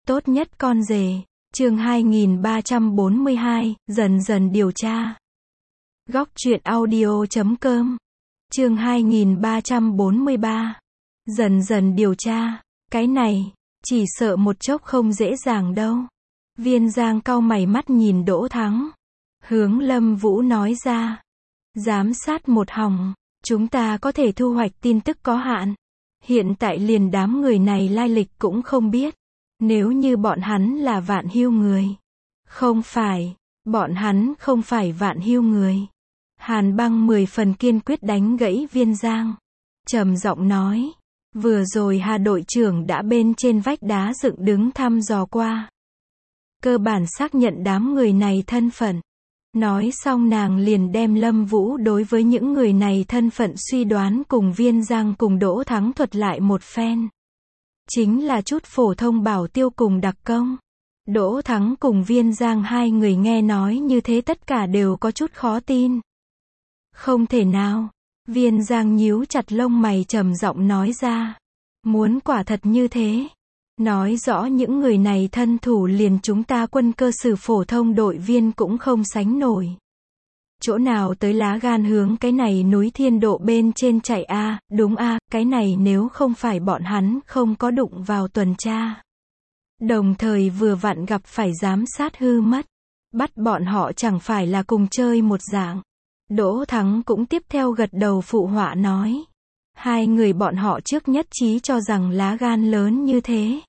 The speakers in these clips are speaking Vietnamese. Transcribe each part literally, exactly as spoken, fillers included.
Tốt nhất con rể. Chương hai nghìn ba trăm bốn mươi hai, dần dần điều tra. Góc truyện audio chấm com. Chương hai nghìn ba trăm bốn mươi ba. Dần dần điều tra. Cái này, chỉ sợ một chốc không dễ dàng đâu. Viên Giang cau mày mắt nhìn Đỗ Thắng. Hướng Lâm Vũ nói ra. Giám sát một hòng, chúng ta có thể thu hoạch tin tức có hạn. Hiện tại liền đám người này lai lịch cũng không biết. Nếu như bọn hắn là Vạn Hưu người. Không phải, bọn hắn không phải Vạn Hưu người. Hàn Băng mười phần kiên quyết đánh gãy Viên Giang. Trầm giọng nói. Vừa rồi Hà đội trưởng đã bên trên vách đá dựng đứng thăm dò qua. Cơ bản xác nhận đám người này thân phận. Nói xong nàng liền đem Lâm Vũ đối với những người này thân phận suy đoán cùng Viên Giang cùng Đỗ Thắng thuật lại một phen. Chính là chút phổ thông bảo tiêu cùng đặc công. Đỗ Thắng cùng Viên Giang hai người nghe nói như thế tất cả đều có chút khó tin. Không thể nào. Viên Giang nhíu chặt lông mày trầm giọng nói ra. Muốn quả thật như thế. Nói rõ những người này thân thủ liền chúng ta quân cơ sử phổ thông đội viên cũng không sánh nổi. Chỗ nào tới lá gan hướng cái này núi Thiên Độ bên trên chạy a, à, đúng a, à, cái này nếu không phải bọn hắn không có đụng vào tuần tra. Đồng thời vừa vặn gặp phải giám sát hư mất. Bắt bọn họ chẳng phải là cùng chơi một dạng. Đỗ Thắng cũng tiếp theo gật đầu phụ họa nói. Hai người bọn họ trước nhất trí cho rằng lá gan lớn như thế.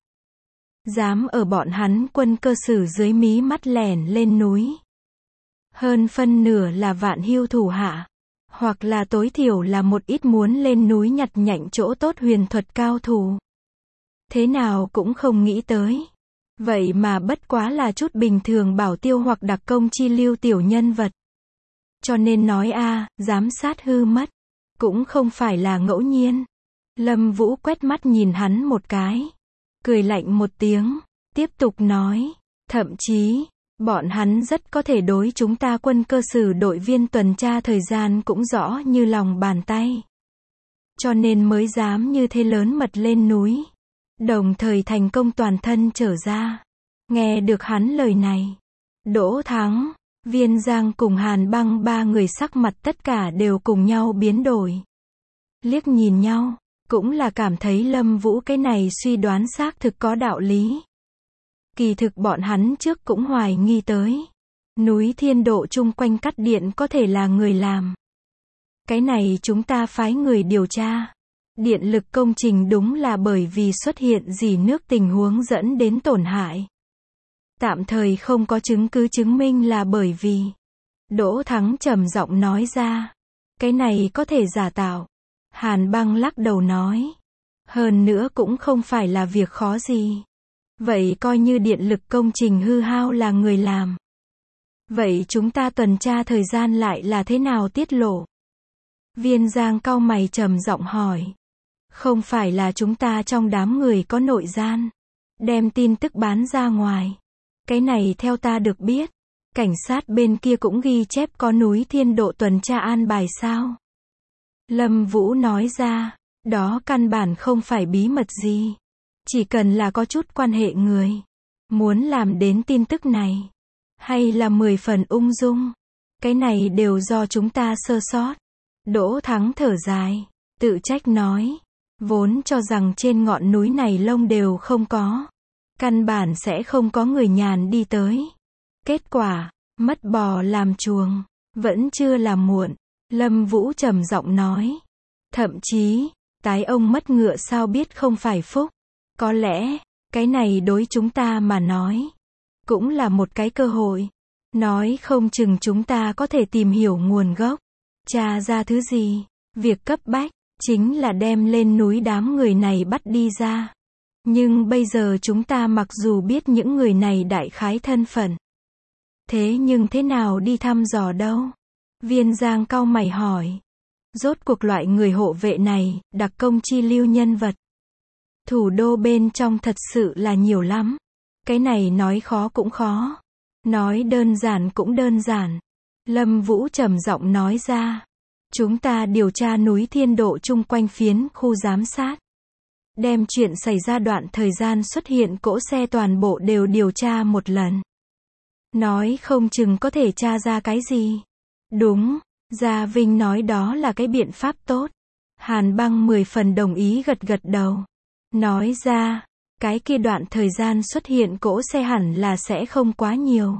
Dám ở bọn hắn quân cơ sử dưới mí mắt lẻn lên núi. Hơn phân nửa là Vạn Hưu thủ hạ. Hoặc là tối thiểu là một ít muốn lên núi nhặt nhạnh chỗ tốt huyền thuật cao thủ. Thế nào cũng không nghĩ tới. Vậy mà bất quá là chút bình thường bảo tiêu hoặc đặc công chi lưu tiểu nhân vật. Cho nên nói a, à, giám sát hư mất. Cũng không phải là ngẫu nhiên. Lâm Vũ quét mắt nhìn hắn một cái. Cười lạnh một tiếng. Tiếp tục nói. Thậm chí, bọn hắn rất có thể đối chúng ta quân cơ sử đội viên tuần tra thời gian cũng rõ như lòng bàn tay. Cho nên mới dám như thế lớn mật lên núi. Đồng thời thành công toàn thân trở ra. Nghe được hắn lời này. Đỗ Thắng, Viên Giang cùng Hàn Băng ba người sắc mặt tất cả đều cùng nhau biến đổi. Liếc nhìn nhau, cũng là cảm thấy Lâm Vũ cái này suy đoán xác thực có đạo lý. Kỳ thực bọn hắn trước cũng hoài nghi tới. Núi Thiên Độ chung quanh cắt điện có thể là người làm. Cái này chúng ta phái người điều tra. Điện lực công trình đúng là bởi vì xuất hiện dỉ nước tình huống dẫn đến tổn hại. Tạm thời không có chứng cứ chứng minh là bởi vì. Đỗ Thắng trầm giọng nói ra. Cái này có thể giả tạo. Hàn Băng lắc đầu nói. Hơn nữa cũng không phải là việc khó gì. Vậy coi như điện lực công trình hư hao là người làm. Vậy chúng ta tuần tra thời gian lại là thế nào tiết lộ? Viên Giang cau mày trầm giọng hỏi. Không phải là chúng ta trong đám người có nội gian. Đem tin tức bán ra ngoài. Cái này theo ta được biết. Cảnh sát bên kia cũng ghi chép có núi Thiên Độ tuần tra an bài sao? Lâm Vũ nói ra. Đó căn bản không phải bí mật gì. Chỉ cần là có chút quan hệ người. Muốn làm đến tin tức này. Hay là mười phần ung dung. Cái này đều do chúng ta sơ sót. Đỗ Thắng thở dài. Tự trách nói. Vốn cho rằng trên ngọn núi này lông đều không có. Căn bản sẽ không có người nhàn đi tới. Kết quả, mất bò làm chuồng. Vẫn chưa là muộn. Lâm Vũ trầm giọng nói. Thậm chí, tái ông mất ngựa sao biết không phải phúc. Có lẽ, cái này đối chúng ta mà nói. Cũng là một cái cơ hội. Nói không chừng chúng ta có thể tìm hiểu nguồn gốc. Tra ra thứ gì. Việc cấp bách, chính là đem lên núi đám người này bắt đi ra. Nhưng bây giờ chúng ta mặc dù biết những người này đại khái thân phận. Thế nhưng thế nào đi thăm dò đâu? Viên Giang cau mày hỏi. Rốt cuộc loại người hộ vệ này, đặc công chi lưu nhân vật. Thủ đô bên trong thật sự là nhiều lắm. Cái này nói khó cũng khó. Nói đơn giản cũng đơn giản. Lâm Vũ trầm giọng nói ra. Chúng ta điều tra núi Thiên Độ chung quanh phiến khu giám sát. đem chuyện xảy ra đoạn thời gian xuất hiện cỗ xe toàn bộ đều điều tra một lần. Nói không chừng có thể tra ra cái gì. Đúng, Gia Vinh nói đó là cái biện pháp tốt. Hàn Băng mười phần đồng ý gật gật đầu. Nói ra, cái kia đoạn thời gian xuất hiện cỗ xe hẳn là sẽ không quá nhiều.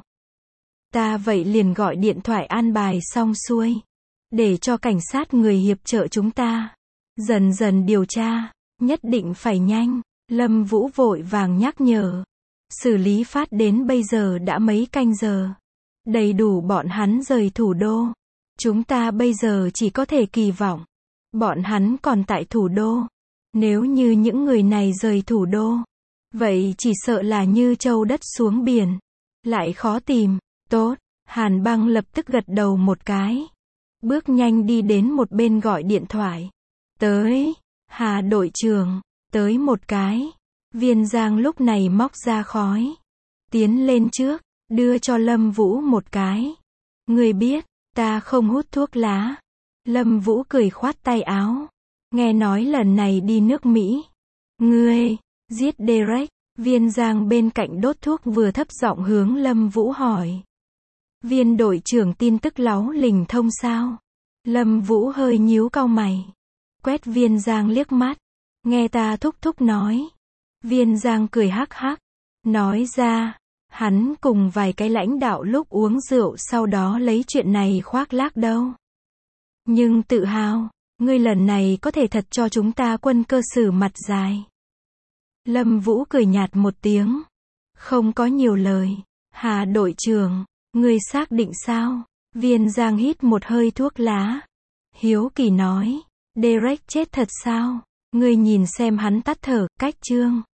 Ta vậy liền gọi điện thoại an bài xong xuôi. Để cho cảnh sát người hiệp trợ chúng ta. Dần dần điều tra. Nhất định phải nhanh. Lâm Vũ vội vàng nhắc nhở. Xử lý phát đến bây giờ đã mấy canh giờ. Đầy đủ bọn hắn rời thủ đô. Chúng ta bây giờ chỉ có thể kỳ vọng. Bọn hắn còn tại thủ đô. Nếu như những người này rời thủ đô. Vậy chỉ sợ là như châu đất xuống biển. Lại khó tìm. Tốt. Hàn Băng lập tức gật đầu một cái. Bước nhanh đi đến một bên gọi điện thoại. Tới. Hà đội trưởng. Tới một cái. Viên Giang lúc này móc ra khói. Tiến lên trước. Đưa cho Lâm Vũ một cái. Ngươi biết, ta không hút thuốc lá. Lâm Vũ cười khoát tay áo. Nghe nói lần này đi nước Mỹ. Ngươi, giết Derek. Viên Giang bên cạnh đốt thuốc vừa thấp giọng hướng Lâm Vũ hỏi. Viên đội trưởng tin tức láu lình thông sao? Lâm Vũ hơi nhíu cau mày. Quét Viên Giang liếc mắt. Nghe ta thúc thúc nói. Viên Giang cười hắc hắc. Nói ra, hắn cùng vài cái lãnh đạo lúc uống rượu sau đó lấy chuyện này khoác lác đâu. Nhưng tự hào, ngươi lần này có thể thật cho chúng ta quân cơ sử mặt dài. Lâm Vũ cười nhạt một tiếng. Không có nhiều lời. Hà đội trưởng, ngươi xác định sao? Viên Giang hít một hơi thuốc lá. Hiếu kỳ nói. Derek chết thật sao? Ngươi nhìn xem hắn tắt thở, cách chương.